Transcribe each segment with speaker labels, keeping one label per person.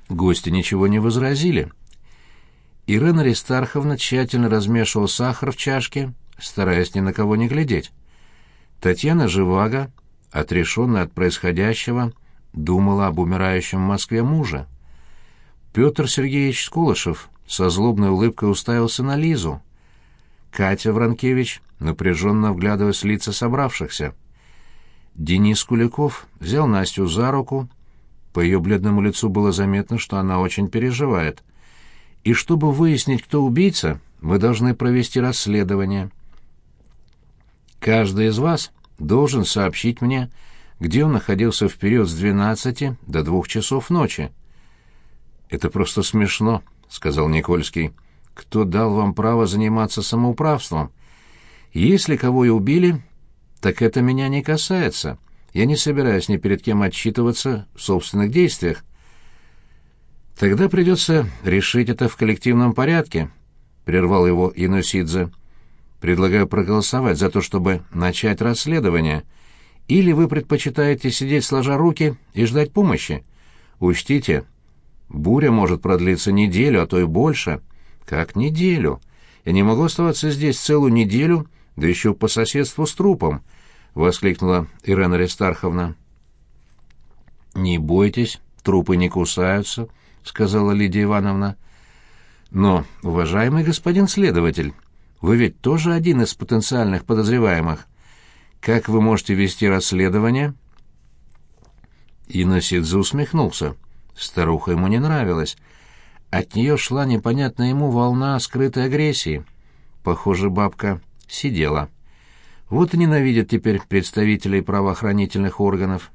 Speaker 1: Гости ничего не возразили. Ирена Аристарховна тщательно размешивала сахар в чашке, стараясь ни на кого не глядеть. Татьяна Живаго, отрешенная от происходящего, думала об умирающем в Москве муже. Петр Сергеевич Скулышев со злобной улыбкой уставился на Лизу. Катя Вранкевич, напряженно вглядываясь в лица собравшихся. Денис Куликов взял Настю за руку. По ее бледному лицу было заметно, что она очень переживает. И чтобы выяснить, кто убийца, мы должны провести расследование. Каждый из вас должен сообщить мне, где он находился в период с 12 до 2 часов ночи. «Это просто смешно», — сказал Никольский. «Кто дал вам право заниматься самоуправством? Если кого и убили, так это меня не касается. Я не собираюсь ни перед кем отчитываться в собственных действиях». «Тогда придется решить это в коллективном порядке», — прервал его Янусидзе. «Предлагаю проголосовать за то, чтобы начать расследование. Или вы предпочитаете сидеть сложа руки и ждать помощи? Учтите, буря может продлиться неделю, а то и больше». «Как неделю? Я не могу оставаться здесь целую неделю, да еще по соседству с трупом», — воскликнула Ирена Аристарховна. «Не бойтесь, трупы не кусаются», — сказала Лидия Ивановна. «Но, уважаемый господин следователь, вы ведь тоже один из потенциальных подозреваемых. Как вы можете вести расследование?» Янусидзе усмехнулся. Старуха ему не нравилась. От нее шла непонятная ему волна скрытой агрессии. Похоже, бабка сидела. Вот и ненавидят теперь представителей правоохранительных органов.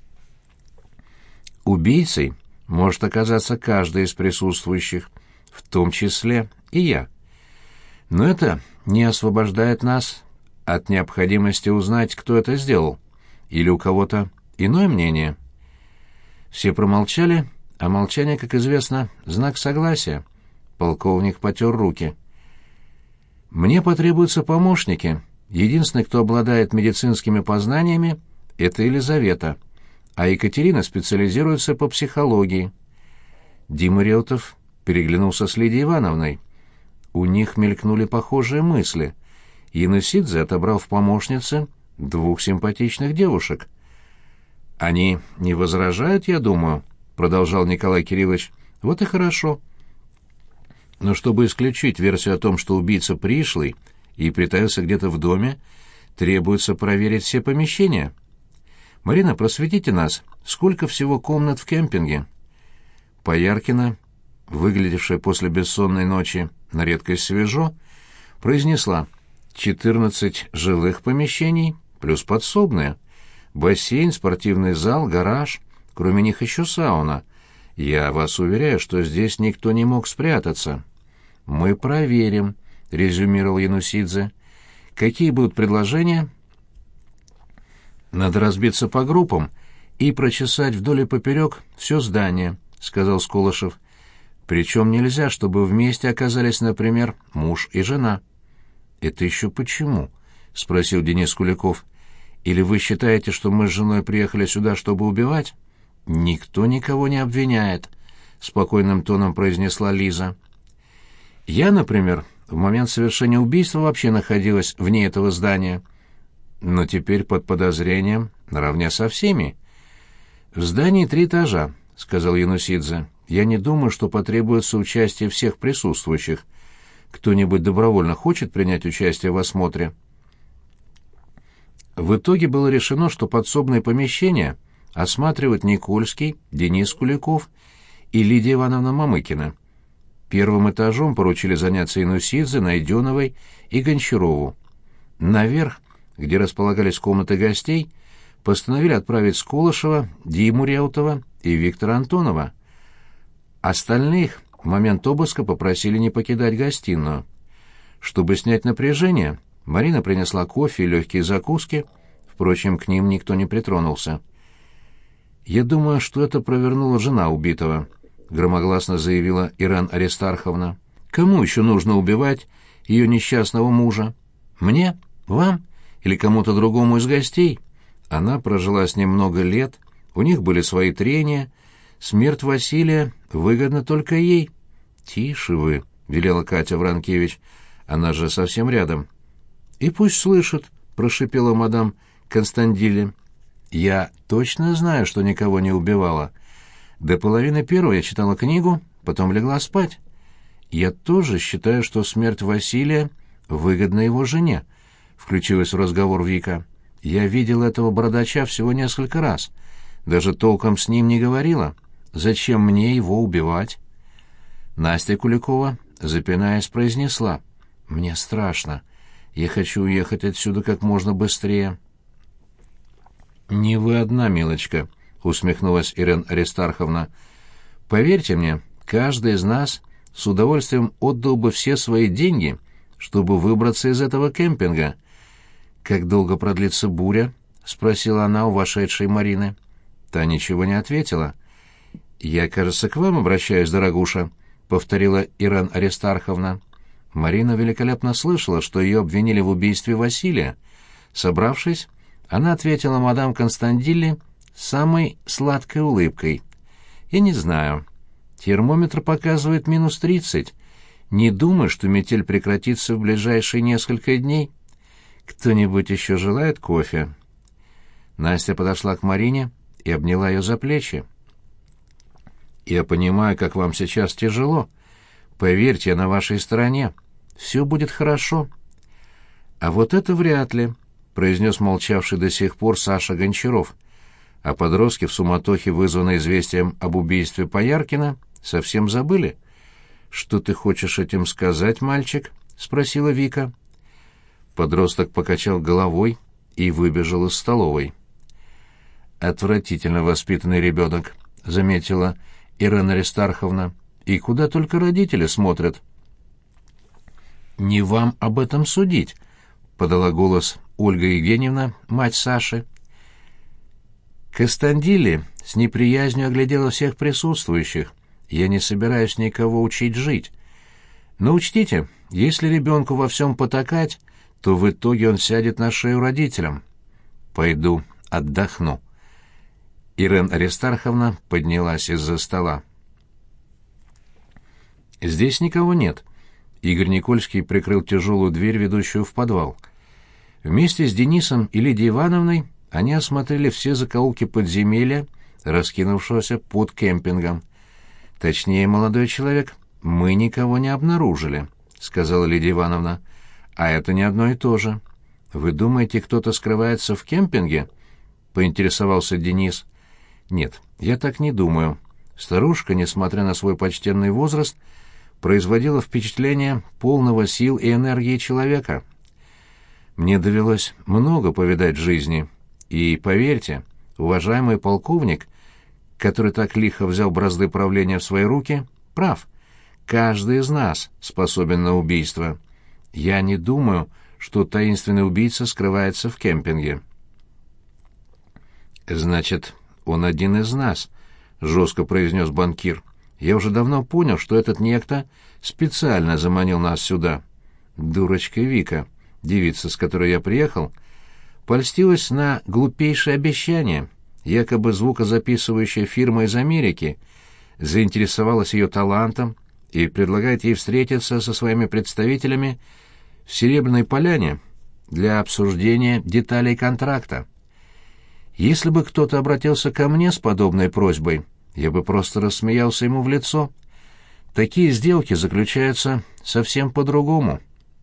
Speaker 1: Убийцей может оказаться каждый из присутствующих, в том числе и я. Но это не освобождает нас от необходимости узнать, кто это сделал, или у кого-то иное мнение. Все промолчали, а молчание, как известно, знак согласия. Полковник потер руки. «Мне потребуются помощники. Единственный, кто обладает медицинскими познаниями, это Елизавета, а Екатерина специализируется по психологии». Дима Реутов переглянулся с Лидией Ивановной. У них мелькнули похожие мысли. Янусидзе отобрал в помощнице 2 симпатичных девушек. «Они не возражают, я думаю», — продолжал Николай Кириллович. «Вот и хорошо. Но чтобы исключить версию о том, что убийца пришлый и притаился где-то в доме, требуется проверить все помещения. Марина, просветите нас, сколько всего комнат в кемпинге?» Пояркина, выглядевшая после бессонной ночи на редкость свежо, произнесла: 14 жилых помещений плюс подсобные, бассейн, спортивный зал, гараж, кроме них еще сауна. Я вас уверяю, что здесь никто не мог спрятаться. Мы проверим, резюмировал Янусидзе. Какие будут предложения? Надо разбиться по группам и прочесать вдоль и поперек все здание, сказал Скулышев. Причем нельзя, чтобы вместе оказались, например, муж и жена. Это еще почему? Спросил Денис Куликов. Или вы считаете, что мы с женой приехали сюда, чтобы убивать? Никто никого не обвиняет, спокойным тоном произнесла Лиза. Я, например, в момент совершения убийства вообще находилась вне этого здания, но теперь под подозрением наравне со всеми. В здании 3 этажа, сказал Янусидзе. Я не думаю, что потребуется участие всех присутствующих. Кто-нибудь добровольно хочет принять участие в осмотре? В итоге было решено, что подсобные помещения осматривают Никольский, Денис Куликов и Лидия Ивановна Мамыкина. 1 этажом поручили заняться Янусидзе, Найденовой и Гончарову. Наверх, где располагались комнаты гостей, постановили отправить Скулышева, Диму Реутова и Виктора Антонова. Остальных в момент обыска попросили не покидать гостиную. Чтобы снять напряжение, Марина принесла кофе и легкие закуски, впрочем, к ним никто не притронулся. «Я думаю, что это провернула жена убитого», — громогласно заявила Ирена Аристарховна. «Кому еще нужно убивать ее несчастного мужа? Мне? Вам? Или кому-то другому из гостей? Она прожила с ним много лет, у них были свои трения, смерть Василия выгодна только ей». «Тише вы», — велела Катя Вранкевич, — «она же совсем рядом». «И пусть слышит», — прошипела мадам Констандилли. «Я точно знаю, что никого не убивала. До половины первого я читала книгу, потом легла спать. Я тоже считаю, что смерть Василия выгодна его жене», — включилась в разговор Вика. «Я видела этого бородача всего несколько раз. Даже толком с ним не говорила. Зачем мне его убивать?» Настя Куликова, запинаясь, произнесла: «Мне страшно. Я хочу уехать отсюда как можно быстрее». «Не вы одна, милочка», — усмехнулась Ирена Аристарховна. «Поверьте мне, каждый из нас с удовольствием отдал бы все свои деньги, чтобы выбраться из этого кемпинга». «Как долго продлится буря?» — спросила она у вошедшей Марины. Та ничего не ответила. «Я, кажется, к вам обращаюсь, дорогуша», — повторила Ирена Аристарховна. Марина великолепно слышала, что ее обвинили в убийстве Василия. Собравшись, она ответила мадам Констандилли самой сладкой улыбкой. «Я не знаю. Термометр показывает -30. Не думаю, что метель прекратится в ближайшие несколько дней. Кто-нибудь еще желает кофе?» Настя подошла к Марине и обняла ее за плечи. «Я понимаю, как вам сейчас тяжело. Поверьте, я на вашей стороне. Все будет хорошо». «А вот это вряд ли», — произнес молчавший до сих пор Саша Гончаров. А подростки в суматохе, вызванной известием об убийстве Пояркина, совсем забыли. «Что ты хочешь этим сказать, мальчик?» — спросила Вика. Подросток покачал головой и выбежал из столовой. «Отвратительно воспитанный ребенок», — заметила Ирена Аристарховна. «И куда только родители смотрят». «Не вам об этом судить», — подала голос Ольга Евгеньевна, мать Саши. Костандилли с неприязнью оглядела всех присутствующих. «Я не собираюсь никого учить жить. Но учтите, если ребенку во всем потакать, то в итоге он сядет на шею родителям. Пойду отдохну». Ирена Аристарховна поднялась из-за стола. «Здесь никого нет». Игорь Никольский прикрыл тяжелую дверь, ведущую в подвал. Вместе с Денисом и Лидией Ивановной они осмотрели все закоулки подземелья, раскинувшегося под кемпингом. «Точнее, молодой человек, мы никого не обнаружили», — сказала Лидия Ивановна. «А это не одно и то же. Вы думаете, кто-то скрывается в кемпинге?» — поинтересовался Денис. «Нет, я так не думаю». Старушка, несмотря на свой почтенный возраст, производила впечатление полного сил и энергии человека. «Мне довелось много повидать в жизни, и, поверьте, уважаемый полковник, который так лихо взял бразды правления в свои руки, прав. Каждый из нас способен на убийство. Я не думаю, что таинственный убийца скрывается в кемпинге». «Значит, он один из нас», — жестко произнес банкир. «Я уже давно понял, что этот некто специально заманил нас сюда. Дурочка Вика, девица, с которой я приехал, польстилась на глупейшее обещание. Якобы звукозаписывающая фирма из Америки заинтересовалась ее талантом и предлагает ей встретиться со своими представителями в Серебряной Поляне для обсуждения деталей контракта. Если бы кто-то обратился ко мне с подобной просьбой, я бы просто рассмеялся ему в лицо. Такие сделки заключаются совсем по-другому».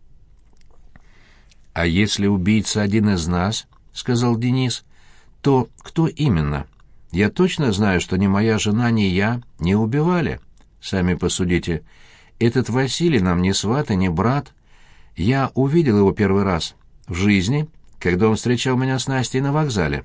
Speaker 1: «А если убийца один из нас, — сказал Денис, — то кто именно? Я точно знаю, что ни моя жена, ни я не убивали. Сами посудите. Этот Василий нам ни сват и ни брат. Я увидел его первый раз в жизни, когда он встречал меня с Настей на вокзале».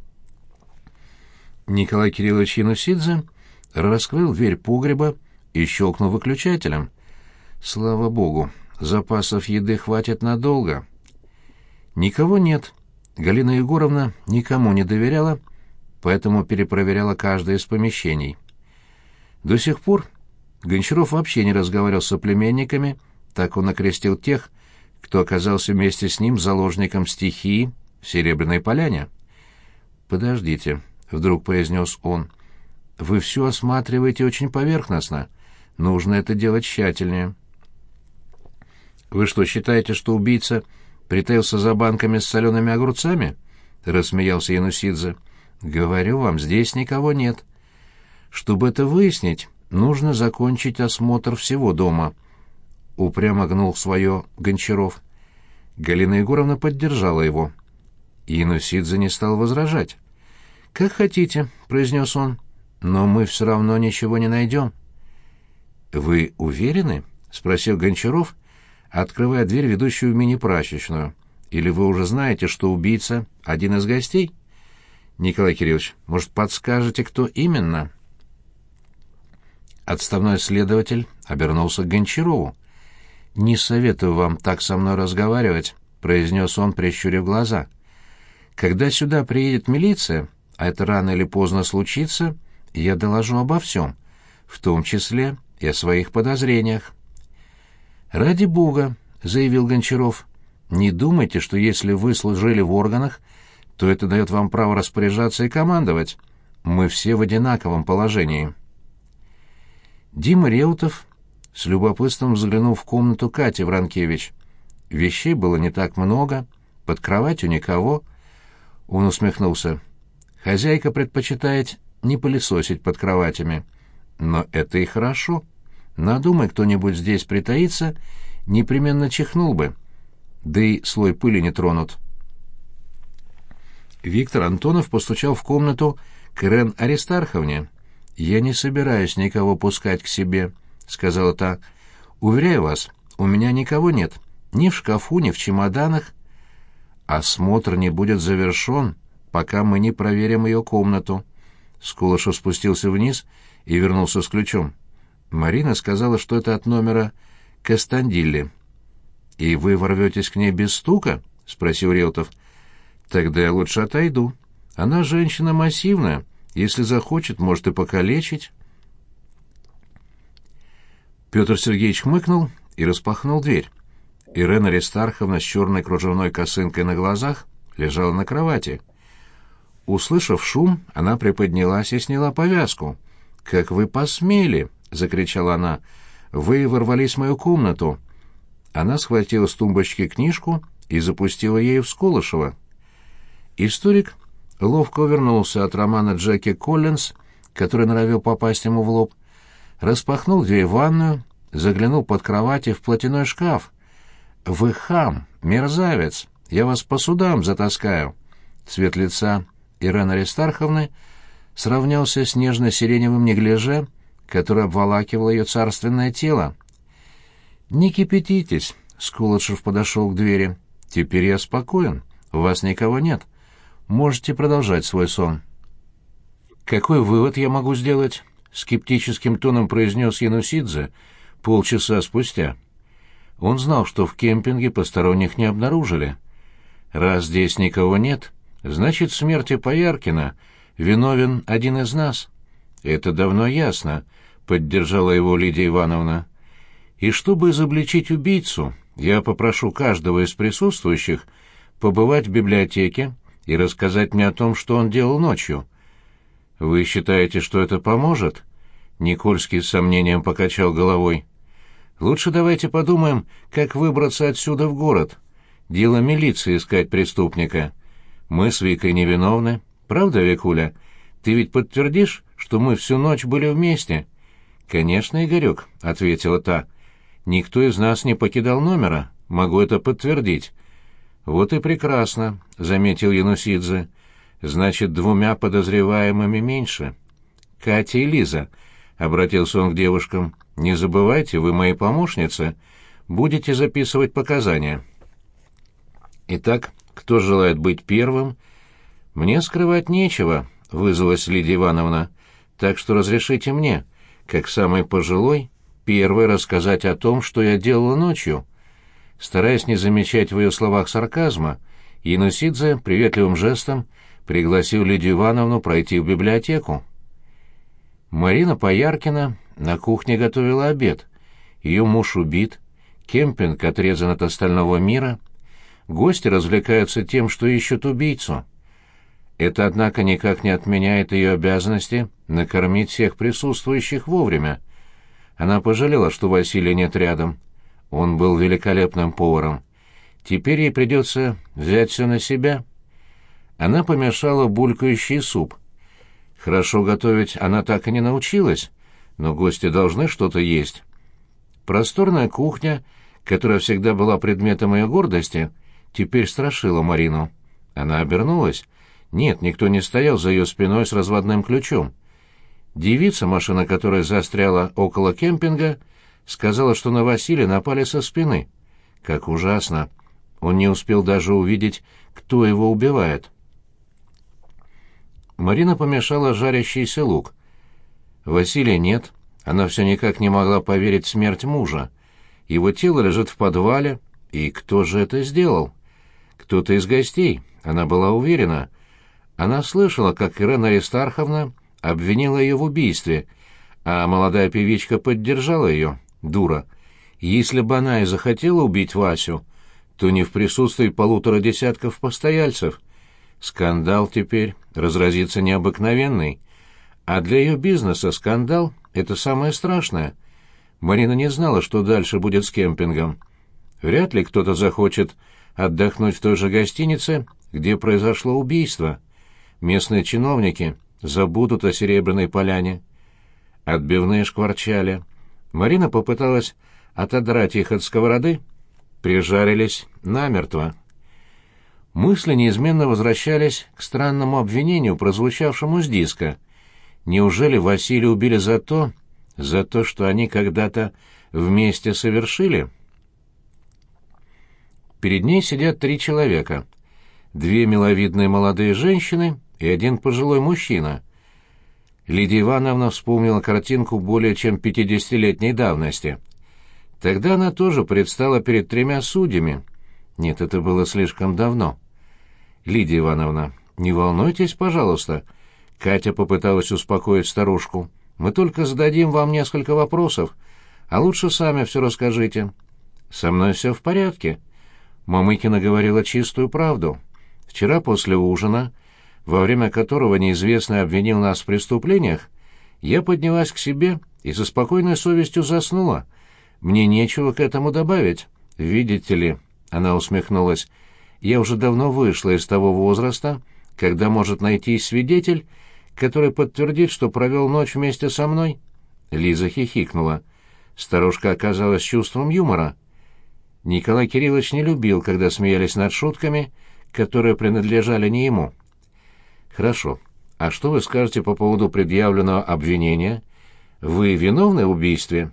Speaker 1: Николай Кириллович Янусидзе раскрыл дверь погреба и щелкнул выключателем. «Слава богу, запасов еды хватит надолго». Никого нет. Галина Егоровна никому не доверяла, поэтому перепроверяла каждое из помещений. До сих пор Гончаров вообще не разговаривал с соплеменниками, так он окрестил тех, кто оказался вместе с ним заложником стихии в Серебряной Поляне. «Подождите», — вдруг произнес он, вы все осматриваете очень поверхностно. Нужно это делать тщательнее». «Вы что, считаете, что убийца притаился за банками с солеными огурцами?» — рассмеялся Янусидзе. «Говорю вам, здесь никого нет. Чтобы это выяснить, нужно закончить осмотр всего дома», — упрямо гнул свое Гончаров. Галина Егоровна поддержала его. Янусидзе не стал возражать. «Как хотите», — произнес он, — «но мы все равно ничего не найдем». «Вы уверены?» — спросил Гончаров, открывая дверь, ведущую в мини-прачечную. «Или вы уже знаете, что убийца — один из гостей? Николай Кириллович, может, подскажете, кто именно?» Отставной следователь обернулся к Гончарову. «Не советую вам так со мной разговаривать», — произнес он, прищурив глаза. «Когда сюда приедет милиция, а это рано или поздно случится, я доложу обо всем, в том числе и о своих подозрениях». «Ради бога», — заявил Гончаров, — «не думайте, что если вы служили в органах, то это дает вам право распоряжаться и командовать. Мы все в одинаковом положении». Дима Реутов с любопытством взглянул в комнату Кати Вранкевич. Вещей было не так много, под кроватью никого. Он усмехнулся. Хозяйка предпочитает не пылесосить под кроватями. Но это и хорошо. Надумай кто-нибудь здесь притаиться, непременно чихнул бы. Да и слой пыли не тронут. Виктор Антонов постучал в комнату к Ирен Аристарховне. «Я не собираюсь никого пускать к себе», — сказала та. «Уверяю вас, у меня никого нет. Ни в шкафу, ни в чемоданах. Осмотр не будет завершен, пока мы не проверим ее комнату». Скулышев спустился вниз и вернулся с ключом. Марина сказала, что это от номера Кастандилли. «И вы ворветесь к ней без стука?» — спросил Реутов. «Тогда я лучше отойду. Она женщина массивная. Если захочет, может и покалечить». Петр Сергеевич хмыкнул и распахнул дверь. Ирена Аристарховна с черной кружевной косынкой на глазах лежала на кровати. Услышав шум, она приподнялась и сняла повязку. «Как вы посмели!» — закричала она. «Вы ворвались в мою комнату!» Она схватила с тумбочки книжку и запустила ею в Скулышева. Историк ловко увернулся от романа Джеки Коллинз, который норовил попасть ему в лоб, распахнул дверь в ванную, заглянул под кровать и в платяной шкаф. «Вы хам, мерзавец! Я вас по судам затаскаю!» Цвет лица Ирены Аристарховны сравнялся с нежно-сиреневым неглиже, который обволакивал ее царственное тело. «Не кипятитесь», — Скулышев подошел к двери. «Теперь я спокоен, у вас никого нет. Можете продолжать свой сон». «Какой вывод я могу сделать?» — скептическим тоном произнес Янусидзе полчаса спустя. Он знал, что в кемпинге посторонних не обнаружили. «Раз здесь никого нет, значит, в смерти Пояркина виновен один из нас». «Это давно ясно», — поддержала его Лидия Ивановна. «И чтобы изобличить убийцу, я попрошу каждого из присутствующих побывать в библиотеке и рассказать мне о том, что он делал ночью». «Вы считаете, что это поможет?» Никольский с сомнением покачал головой. «Лучше давайте подумаем, как выбраться отсюда в город. Дело милиции искать преступника. Мы с Викой невиновны. Правда, Викуля? Ты ведь подтвердишь, что мы всю ночь были вместе?» «Конечно, Игорек», — ответила та. «Никто из нас не покидал номера. Могу это подтвердить». «Вот и прекрасно», — заметил Янусидзе. «Значит, двумя подозреваемыми меньше». «Катя и Лиза», — обратился он к девушкам, — «не забывайте, вы мои помощницы. Будете записывать показания». «Итак, кто желает быть первым?» «Мне скрывать нечего», — вызвалась Лидия Ивановна. «Так что разрешите мне, как самый пожилой, первой рассказать о том, что я делала ночью». Стараясь не замечать в ее словах сарказма, Янусидзе приветливым жестом пригласил Лидию Ивановну пройти в библиотеку. Марина Пояркина на кухне готовила обед. Ее муж убит, кемпинг отрезан от остального мира. Гости развлекаются тем, что ищут убийцу. Это, однако, никак не отменяет ее обязанности накормить всех присутствующих вовремя. Она пожалела, что Василия нет рядом. Он был великолепным поваром. Теперь ей придется взять все на себя. Она помешала булькающий суп. Хорошо готовить она так и не научилась, но гости должны что-то есть. Просторная кухня, которая всегда была предметом ее гордости, теперь страшила Марину. Она обернулась. Нет, никто не стоял за ее спиной с разводным ключом. Девица, машина которой застряла около кемпинга, сказала, что на Василия напали со спины. Как ужасно! Он не успел даже увидеть, кто его убивает. Марина помешала жарящийся лук. Василия нет. Она все никак не могла поверить в смерть мужа. Его тело лежит в подвале. И кто же это сделал? Кто-то из гостей, она была уверена. Она слышала, как Ирена Аристарховна обвинила ее в убийстве, а молодая певичка поддержала ее, дура. Если бы она и захотела убить Васю, то не в присутствии 1,5 десятков постояльцев. Скандал теперь разразится необыкновенный. А для ее бизнеса скандал — это самое страшное. Марина не знала, что дальше будет с кемпингом. Вряд ли кто-то захочет отдохнуть в той же гостинице, где произошло убийство. Местные чиновники забудут о Серебряной поляне. Отбивные шкварчали. Марина попыталась отодрать их от сковороды, прижарились намертво. Мысли неизменно возвращались к странному обвинению, прозвучавшему с диска. Неужели Василия убили за то, что они когда-то вместе совершили? Перед ней сидят 3 человека. 2 миловидные молодые женщины и 1 пожилой мужчина. Лидия Ивановна вспомнила картинку более чем 50-летней давности. Тогда она тоже предстала перед 3 судьями. Нет, это было слишком давно. «Лидия Ивановна, не волнуйтесь, пожалуйста». Катя попыталась успокоить старушку. «Мы только зададим вам несколько вопросов, а лучше сами все расскажите». «Со мной все в порядке». Мамыкина говорила чистую правду. Вчера после ужина, во время которого неизвестный обвинил нас в преступлениях, я поднялась к себе и со спокойной совестью заснула. Мне нечего к этому добавить. Видите ли, она усмехнулась, я уже давно вышла из того возраста, когда может найтись свидетель, который подтвердит, что провел ночь вместе со мной. Лиза хихикнула. Старушка оказалась чувством юмора. Николай Кириллович не любил, когда смеялись над шутками, которые принадлежали не ему. «Хорошо. А что вы скажете по поводу предъявленного обвинения? Вы виновны в убийстве?»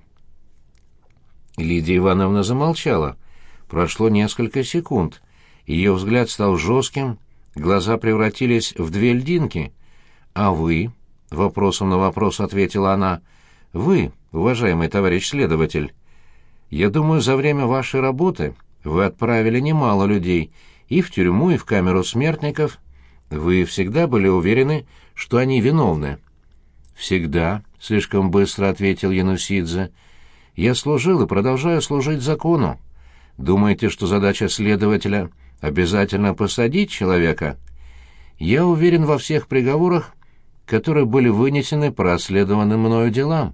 Speaker 1: Лидия Ивановна замолчала. Прошло несколько секунд. Ее взгляд стал жестким, глаза превратились в 2 льдинки. «А вы?» — вопросом на вопрос ответила она. «Вы, уважаемый товарищ следователь, я думаю, за время вашей работы вы отправили немало людей и в тюрьму, и в камеру смертников. Вы всегда были уверены, что они виновны?» «Всегда», — слишком быстро ответил Янусидзе. «Я служил и продолжаю служить закону. Думаете, что задача следователя — обязательно посадить человека? Я уверен во всех приговорах, которые были вынесены по расследованным мною делам».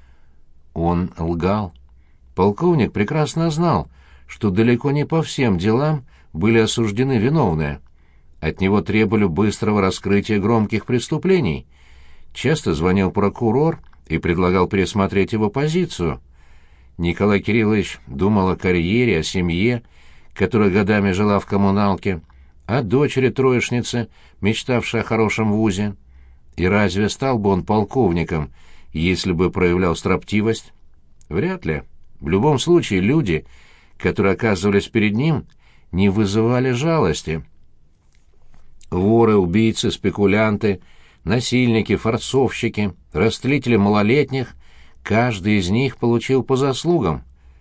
Speaker 1: Он лгал. Полковник прекрасно знал, что далеко не по всем делам были осуждены виновные. От него требовали быстрого раскрытия громких преступлений. Часто звонил прокурор и предлагал пересмотреть его позицию. Николай Кириллович думал о карьере, о семье, которая годами жила в коммуналке, о дочери-троечнице, мечтавшей о хорошем вузе. И разве стал бы он полковником, если бы проявлял строптивость? Вряд ли. В любом случае люди, которые оказывались перед ним, не вызывали жалости. Воры, убийцы, спекулянты, насильники, форцовщики, растлители малолетних — каждый из них получил по заслугам.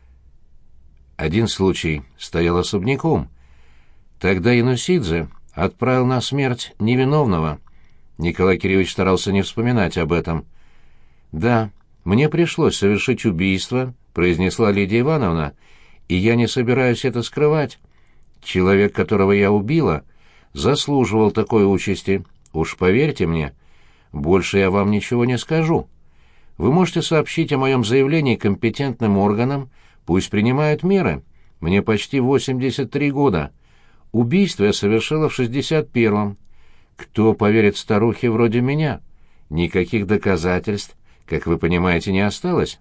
Speaker 1: Один случай стоял особняком. Тогда Янусидзе отправил на смерть невиновного. Николай Кириллович старался не вспоминать об этом. «Да, мне пришлось совершить убийство», — произнесла Лидия Ивановна, — «и я не собираюсь это скрывать. Человек, которого я убила, заслуживал такой участи. Уж поверьте мне, больше я вам ничего не скажу. Вы можете сообщить о моем заявлении компетентным органам, пусть принимают меры. Мне почти 83 года. Убийство я совершила в 61-м. Кто поверит старухе вроде меня? Никаких доказательств, как вы понимаете, не осталось.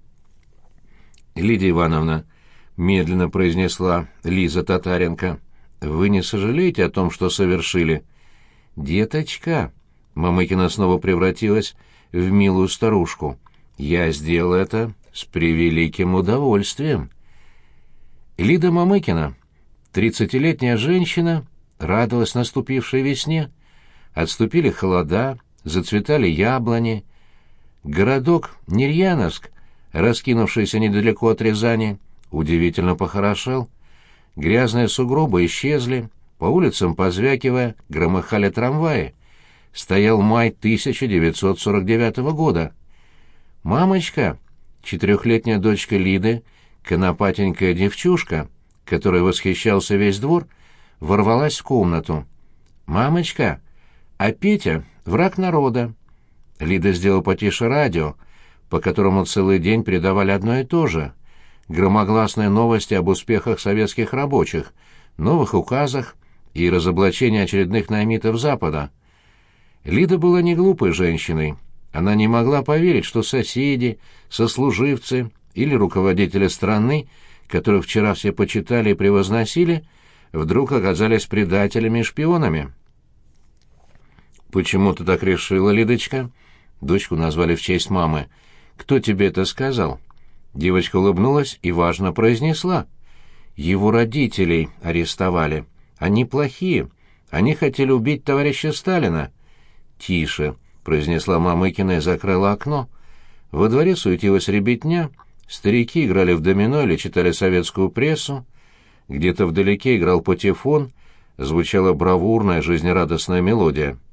Speaker 1: Лидия Ивановна, медленно произнесла Лиза Татаренко, вы не сожалеете о том, что совершили? Деточка, Мамыкина снова превратилась в милую старушку. Я сделала это с превеликим удовольствием. Лида Мамыкина, 30-летняя женщина, радовалась наступившей весне. Отступили холода, зацветали яблони. Городок Нерьяновск, раскинувшийся недалеко от Рязани, удивительно похорошел. Грязные сугробы исчезли, по улицам, позвякивая, громыхали трамваи. Стоял май 1949 года. Мамочка, 4-летняя дочка Лиды, конопатенькая девчушка, которой восхищался весь двор, ворвалась в комнату. «Мамочка, а Петя — враг народа». Лида сделала потише радио, по которому целый день передавали одно и то же. Громогласные новости об успехах советских рабочих, новых указах и разоблачении очередных наймитов Запада. Лида была не глупой женщиной. Она не могла поверить, что соседи, сослуживцы или руководители страны, которых вчера все почитали и превозносили, вдруг оказались предателями и шпионами. «Почему ты так решила, Лидочка?» Дочку назвали в честь мамы. «Кто тебе это сказал?» Девочка улыбнулась и важно произнесла. «Его родителей арестовали. Они плохие. Они хотели убить товарища Сталина». «Тише», — произнесла Мамыкина и закрыла окно. Во дворе суетилась ребятня, старики играли в домино или читали советскую прессу. Где-то вдалеке играл патефон, звучала бравурная жизнерадостная мелодия.